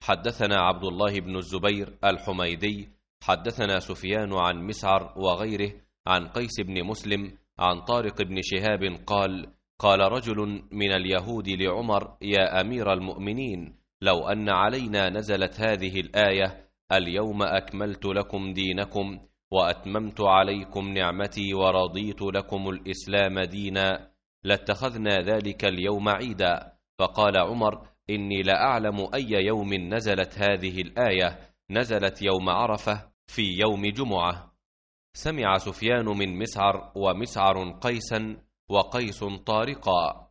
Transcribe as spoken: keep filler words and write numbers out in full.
حدثنا عبد الله بن الزبير الحميدي حدثنا سفيان عن مسعر وغيره عن قيس بن مسلم عن طارق بن شهاب قال: قال رجل من اليهود لعمر: يا أمير المؤمنين، لو أن علينا نزلت هذه الآية: اليوم أكملت لكم دينكم وأتممت عليكم نعمتي ورضيت لكم الإسلام دينا، لاتخذنا ذلك اليوم عيدا. فقال عمر: إني لأعلم أي يوم نزلت هذه الآية، نزلت يوم عرفة في يوم جمعة. سمع سفيان من مسعر، ومسعر قيسا، وقيس طارقا.